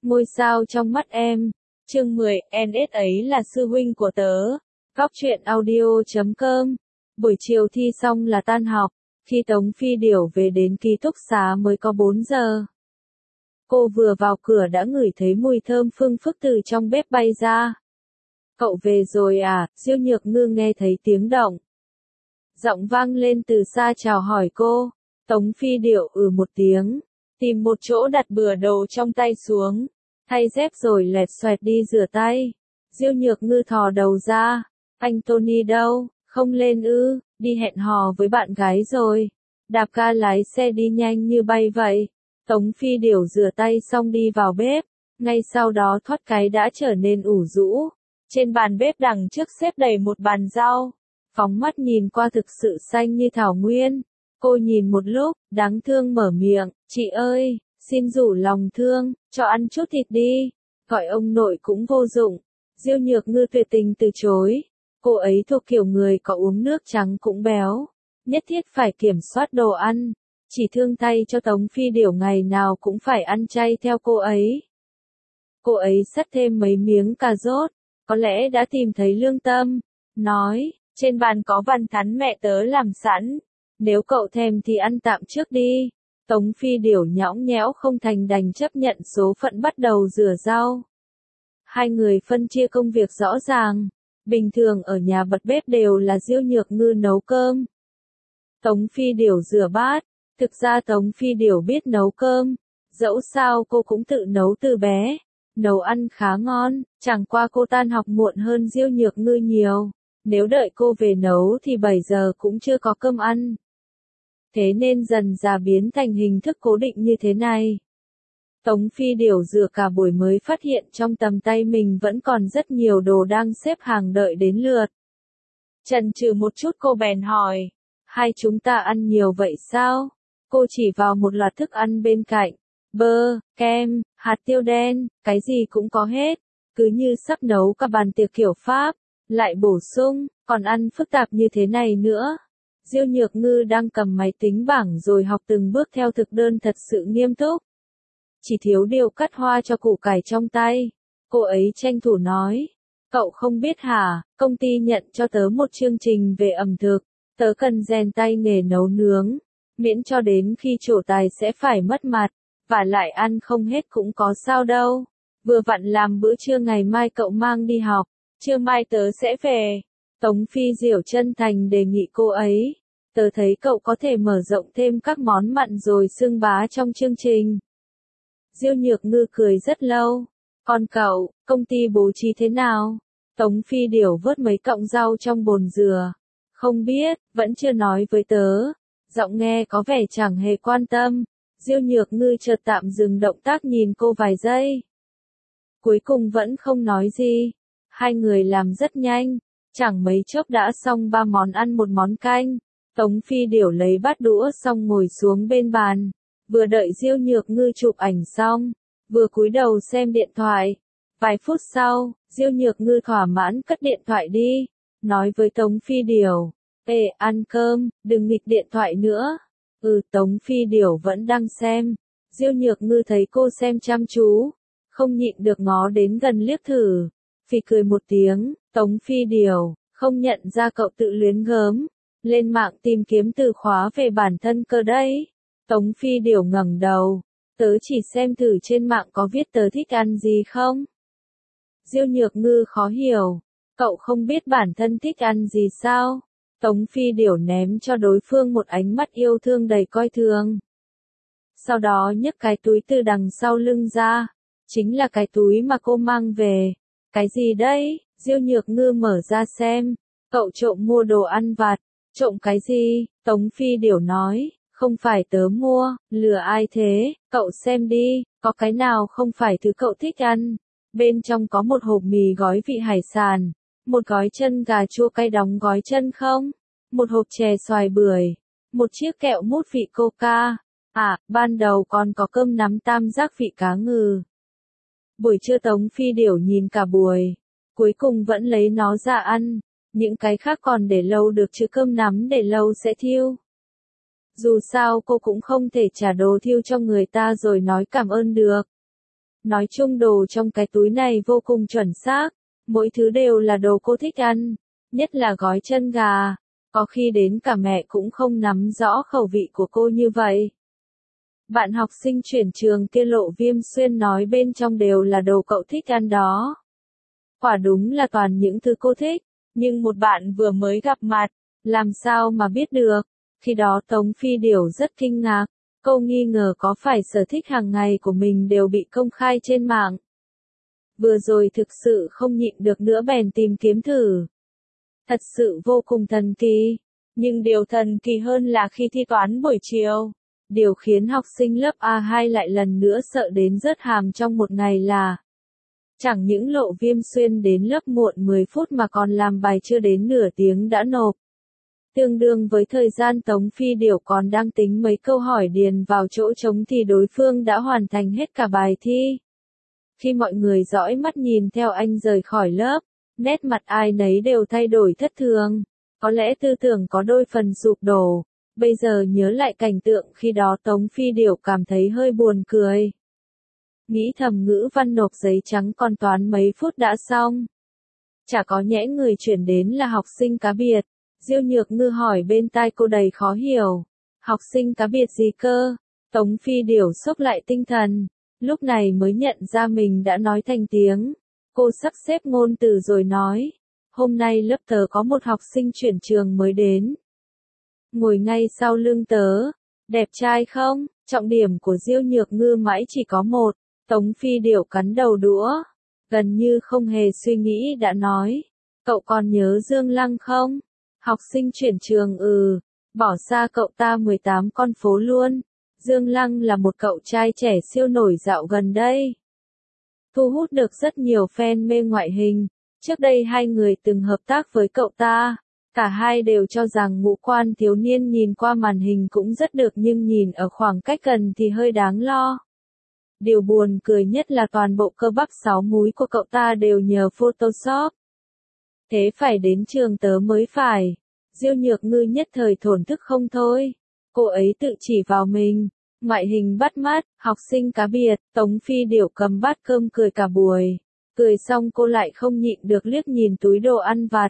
Ngôi sao trong mắt em. Chương 10, NS ấy là sư huynh của tớ. Góc truyện audio.com. Buổi chiều thi xong là tan học, khi Tống Phi Điểu về đến ký túc xá mới có 4 giờ. Cô vừa vào cửa đã ngửi thấy mùi thơm phưng phức từ trong bếp bay ra. Cậu về rồi à? Diêu Nhược Ngư nghe thấy tiếng động. Giọng vang lên từ xa chào hỏi cô. Tống Phi Điểu một tiếng, tìm một chỗ đặt bừa đồ trong tay xuống, thay dép rồi lẹt xoẹt đi rửa tay. Diêu Nhược Ngư thò đầu ra. Anh Tony đâu? Không lên ư? Đi hẹn hò với bạn gái rồi. Đạp ga lái xe đi nhanh như bay vậy. Tống Phi Điểu rửa tay xong đi vào bếp, ngay sau đó thoát cái đã trở nên ủ rũ. Trên bàn bếp đằng trước xếp đầy một bàn rau, phóng mắt nhìn qua thực sự xanh như thảo nguyên. Cô nhìn một lúc, đáng thương mở miệng, chị ơi, xin rủ lòng thương, cho ăn chút thịt đi, gọi ông nội cũng vô dụng. Diêu Nhược Ngư tuyệt tình từ chối, cô ấy thuộc kiểu người có uống nước trắng cũng béo, nhất thiết phải kiểm soát đồ ăn, chỉ thương thay cho Tống Phi Điểu ngày nào cũng phải ăn chay theo cô ấy. Cô ấy xắt thêm mấy miếng cà rốt, có lẽ đã tìm thấy lương tâm, nói, trên bàn có văn thắn mẹ tớ làm sẵn. Nếu cậu thèm thì ăn tạm trước đi. Tống Phi Điểu nhõng nhẽo không thành đành chấp nhận số phận bắt đầu rửa rau. Hai người phân chia công việc rõ ràng. Bình thường ở nhà bật bếp đều là Diêu Nhược Ngư nấu cơm. Tống Phi Điểu rửa bát. Thực ra Tống Phi Điểu biết nấu cơm. Dẫu sao cô cũng tự nấu từ bé. Nấu ăn khá ngon, chẳng qua cô tan học muộn hơn Diêu Nhược Ngư nhiều. Nếu đợi cô về nấu thì 7 giờ cũng chưa có cơm ăn. Thế nên dần dà biến thành hình thức cố định như thế này. Tống Phi Điểu rửa cả buổi mới phát hiện trong tầm tay mình vẫn còn rất nhiều đồ đang xếp hàng đợi đến lượt. Chần chừ một chút cô bèn hỏi, hai chúng ta ăn nhiều vậy sao? Cô chỉ vào một loạt thức ăn bên cạnh, bơ, kem, hạt tiêu đen, cái gì cũng có hết, cứ như sắp nấu cả bàn tiệc kiểu Pháp, lại bổ sung, còn ăn phức tạp như thế này nữa. Diêu Nhược Ngư đang cầm máy tính bảng rồi học từng bước theo thực đơn thật sự nghiêm túc. Chỉ thiếu điều cắt hoa cho củ cải trong tay. Cô ấy tranh thủ nói, cậu không biết hả, công ty nhận cho tớ một chương trình về ẩm thực, tớ cần rèn tay nghề nấu nướng, miễn cho đến khi trổ tài sẽ phải mất mặt, và lại ăn không hết cũng có sao đâu. Vừa vặn làm bữa trưa ngày mai cậu mang đi học, trưa mai tớ sẽ về. Tống Phi Điểu chân thành đề nghị cô ấy, tớ thấy cậu có thể mở rộng thêm các món mặn rồi xưng bá trong chương trình. Diêu Nhược Ngư cười rất lâu, còn cậu, công ty bố trí thế nào? Tống Phi Điểu vớt mấy cọng rau trong bồn dừa, không biết, vẫn chưa nói với tớ, giọng nghe có vẻ chẳng hề quan tâm. Diêu Nhược Ngư chợt tạm dừng động tác nhìn cô vài giây. Cuối cùng vẫn không nói gì, hai người làm rất nhanh. Chẳng mấy chốc đã xong 3 món ăn một món canh. Tống Phi Điểu lấy bát đũa xong ngồi xuống bên bàn. Vừa đợi Diêu Nhược Ngư chụp ảnh xong, vừa cúi đầu xem điện thoại. Vài phút sau, Diêu Nhược Ngư thỏa mãn cất điện thoại đi. Nói với Tống Phi Điểu, ê, ăn cơm, đừng nghịch điện thoại nữa. Tống Phi Điểu vẫn đang xem. Diêu Nhược Ngư thấy cô xem chăm chú, không nhịn được ngó đến gần liếc thử. Phì cười một tiếng, Tống Phi Điểu, không nhận ra cậu tự luyến gớm, lên mạng tìm kiếm từ khóa về bản thân cơ đấy. Tống Phi Điểu ngẩng đầu, tớ chỉ xem thử trên mạng có viết tớ thích ăn gì không? Diêu Nhược Ngư khó hiểu, cậu không biết bản thân thích ăn gì sao? Tống Phi Điểu ném cho đối phương một ánh mắt yêu thương đầy coi thường. Sau đó nhấc cái túi từ đằng sau lưng ra, chính là cái túi mà cô mang về. Cái gì đấy? Diêu Nhược Ngư mở ra xem. Cậu trộm mua đồ ăn vặt. Trộm cái gì? Tống Phi Điểu nói, không phải tớ mua, lừa ai thế? Cậu xem đi, có cái nào không phải thứ cậu thích ăn? Bên trong có một hộp mì gói vị hải sản, một gói chân gà chua cay đóng gói chân không? Một hộp chè xoài bưởi, một chiếc kẹo mút vị coca. Ban đầu còn có cơm nắm tam giác vị cá ngừ. Buổi trưa Tống Phi Điểu nhìn cả buổi, cuối cùng vẫn lấy nó ra ăn, những cái khác còn để lâu được chứ cơm nắm để lâu sẽ thiêu. Dù sao cô cũng không thể trả đồ thiêu cho người ta rồi nói cảm ơn được. Nói chung đồ trong cái túi này vô cùng chuẩn xác, mỗi thứ đều là đồ cô thích ăn, nhất là gói chân gà, có khi đến cả mẹ cũng không nắm rõ khẩu vị của cô như vậy. Bạn học sinh chuyển trường kia Lộ Viêm Xuyên nói bên trong đều là đồ cậu thích ăn đó. Quả đúng là toàn những thứ cô thích, nhưng một bạn vừa mới gặp mặt, làm sao mà biết được. Khi đó Tống Phi Điểu rất kinh ngạc, cô nghi ngờ có phải sở thích hàng ngày của mình đều bị công khai trên mạng. Vừa rồi thực sự không nhịn được nữa bèn tìm kiếm thử. Thật sự vô cùng thần kỳ, nhưng điều thần kỳ hơn là khi thi toán buổi chiều. Điều khiến học sinh lớp A2 lại lần nữa sợ đến rớt hàm trong một ngày là chẳng những Lộ Viêm Xuyên đến lớp muộn 10 phút mà còn làm bài chưa đến nửa tiếng đã nộp. Tương đương với thời gian Tống Phi Điểu còn đang tính mấy câu hỏi điền vào chỗ trống thì đối phương đã hoàn thành hết cả bài thi. Khi mọi người dõi mắt nhìn theo anh rời khỏi lớp, nét mặt ai nấy đều thay đổi thất thường. Có lẽ tư tưởng có đôi phần sụp đổ. Bây giờ nhớ lại cảnh tượng khi đó Tống Phi Điểu cảm thấy hơi buồn cười. Nghĩ thầm ngữ văn nộp giấy trắng còn toán mấy phút đã xong. Chả có nhẽ người chuyển đến là học sinh cá biệt. Diêu Nhược Ngư hỏi bên tai cô đầy khó hiểu. Học sinh cá biệt gì cơ? Tống Phi Điểu xốc lại tinh thần. Lúc này mới nhận ra mình đã nói thành tiếng. Cô sắp xếp ngôn từ rồi nói. Hôm nay lớp tớ có một học sinh chuyển trường mới đến. Ngồi ngay sau lưng tớ. Đẹp trai không? Trọng điểm của Diêu Nhược Ngư mãi chỉ có một. Tống Phi Điểu cắn đầu đũa. Gần như không hề suy nghĩ đã nói. Cậu còn nhớ Dương Lăng không? Học sinh chuyển trường bỏ xa cậu ta 18 con phố luôn. Dương Lăng là một cậu trai trẻ siêu nổi dạo gần đây. Thu hút được rất nhiều fan mê ngoại hình. Trước đây hai người từng hợp tác với cậu ta. Cả hai đều cho rằng ngũ quan thiếu niên nhìn qua màn hình cũng rất được nhưng nhìn ở khoảng cách gần thì hơi đáng lo. Điều buồn cười nhất là toàn bộ cơ bắp 6 múi của cậu ta đều nhờ Photoshop. Thế phải đến trường tớ mới phải. Diêu Nhược Ngư nhất thời thổn thức không thôi. Cô ấy tự chỉ vào mình. Ngoại hình bắt mắt, học sinh cá biệt, Tống Phi Điểu cầm bát cơm cười cả buổi. Cười xong cô lại không nhịn được liếc nhìn túi đồ ăn vặt.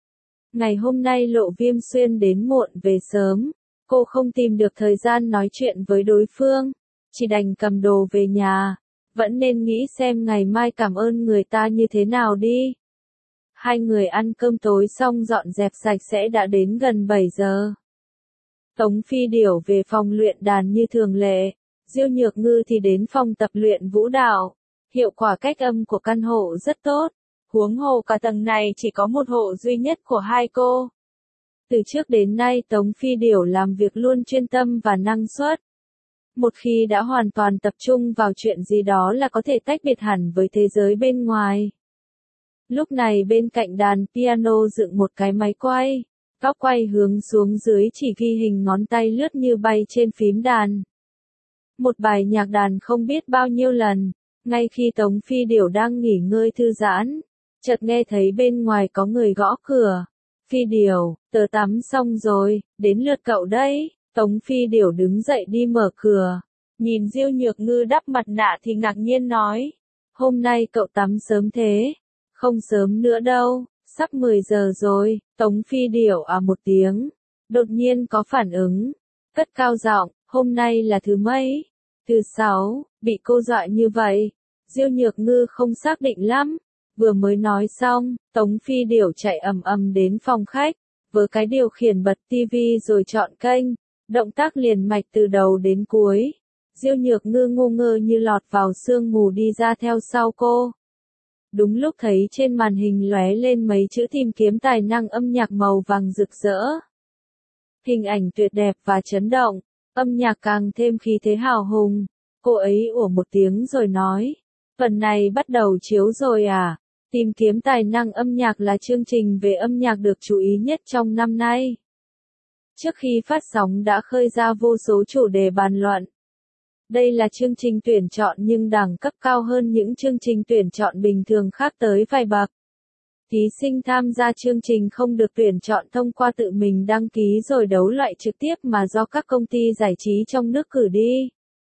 Ngày hôm nay Lộ Viêm Xuyên đến muộn về sớm. Cô không tìm được thời gian nói chuyện với đối phương. Chỉ đành cầm đồ về nhà. Vẫn nên nghĩ xem ngày mai cảm ơn người ta như thế nào đi. Hai người ăn cơm tối xong dọn dẹp sạch sẽ đã đến gần 7 giờ. Tống Phi Điểu về phòng luyện đàn như thường lệ. Diêu Nhược Ngư thì đến phòng tập luyện vũ đạo. Hiệu quả cách âm của căn hộ rất tốt. Huống hồ cả tầng này chỉ có một hộ duy nhất của hai cô. Từ trước đến nay Tống Phi Điểu làm việc luôn chuyên tâm và năng suất. Một khi đã hoàn toàn tập trung vào chuyện gì đó là có thể tách biệt hẳn với thế giới bên ngoài. Lúc này bên cạnh đàn piano dựng một cái máy quay. Góc quay hướng xuống dưới chỉ ghi hình ngón tay lướt như bay trên phím đàn. Một bài nhạc đàn không biết bao nhiêu lần. Ngay khi Tống Phi Điểu đang nghỉ ngơi thư giãn, chợt nghe thấy bên ngoài có người gõ cửa. Phi Điểu, tớ tắm xong rồi, đến lượt cậu đấy. Tống Phi Điểu đứng dậy đi mở cửa. Nhìn Diêu Nhược Ngư đắp mặt nạ thì ngạc nhiên nói. Hôm nay cậu tắm sớm thế. Không sớm nữa đâu, sắp 10 giờ rồi. Tống Phi Điểu một tiếng. Đột nhiên có phản ứng. Cất cao giọng, hôm nay là thứ mấy? Thứ 6, bị cô dọa như vậy. Diêu Nhược Ngư không xác định lắm. Vừa mới nói xong, Tống Phi Điểu chạy ầm ầm đến phòng khách. Với cái điều khiển bật tivi rồi chọn kênh. Động tác liền mạch từ đầu đến cuối. Diêu Nhược Ngư ngu ngơ như lọt vào sương mù đi ra theo sau cô. Đúng lúc thấy trên màn hình lóe lên mấy chữ tìm kiếm tài năng âm nhạc màu vàng rực rỡ. Hình ảnh tuyệt đẹp và chấn động, âm nhạc càng thêm khí thế hào hùng. Cô ấy ủa một tiếng rồi nói, phần này bắt đầu chiếu rồi à? Tìm kiếm tài năng âm nhạc là chương trình về âm nhạc được chú ý nhất trong năm nay. Trước khi phát sóng đã khơi ra vô số chủ đề bàn luận. Đây là chương trình tuyển chọn nhưng đẳng cấp cao hơn những chương trình tuyển chọn bình thường khác tới vài bậc. Thí sinh tham gia chương trình không được tuyển chọn thông qua tự mình đăng ký rồi đấu loại trực tiếp mà do các công ty giải trí trong nước cử đi.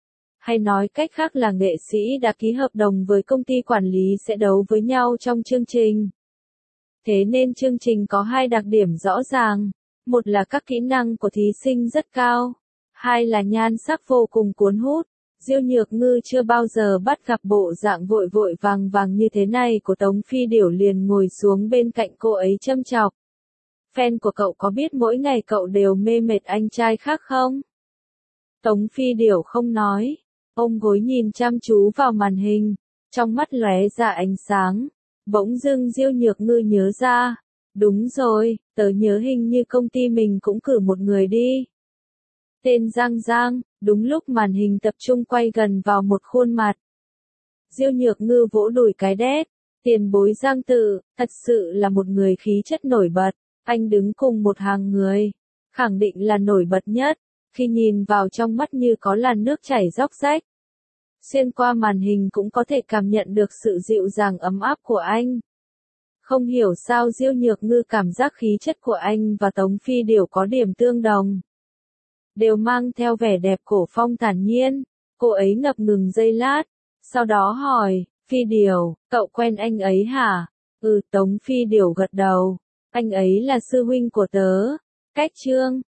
hay nói cách khác là nghệ sĩ đã ký hợp đồng với công ty quản lý sẽ đấu với nhau trong chương trình. Thế nên chương trình có hai đặc điểm rõ ràng, một là các kỹ năng của thí sinh rất cao, hai là nhan sắc vô cùng cuốn hút. Diêu Nhược Ngư chưa bao giờ bắt gặp bộ dạng vội vội vàng vàng như thế này của Tống Phi Điểu, liền ngồi xuống bên cạnh cô ấy châm chọc. Fan của cậu có biết mỗi ngày cậu đều mê mệt anh trai khác không? Tống Phi Điểu không nói, ôm gối nhìn chăm chú vào màn hình, trong mắt lóe ra ánh sáng. Bỗng dưng Diêu Nhược Ngư nhớ ra, đúng rồi, tớ nhớ hình như công ty mình cũng cử một người đi. Tên Giang Giang. Đúng lúc màn hình tập trung quay gần vào một khuôn mặt. Diêu Nhược Ngư vỗ đùi cái đét, tiền bối Giang Tự, thật sự là một người khí chất nổi bật, anh đứng cùng một hàng người, khẳng định là nổi bật nhất, khi nhìn vào trong mắt như có làn nước chảy róc rách. Xuyên qua màn hình cũng có thể cảm nhận được sự dịu dàng ấm áp của anh. Không hiểu sao Diêu Nhược Ngư cảm giác khí chất của anh và Tống Phi Điểu có điểm tương đồng. Đều mang theo vẻ đẹp cổ phong thản nhiên. Cô ấy ngập ngừng giây lát, sau đó hỏi, Phi Điểu, cậu quen anh ấy hả? Tống Phi Điểu gật đầu, anh ấy là sư huynh của tớ. Cách chương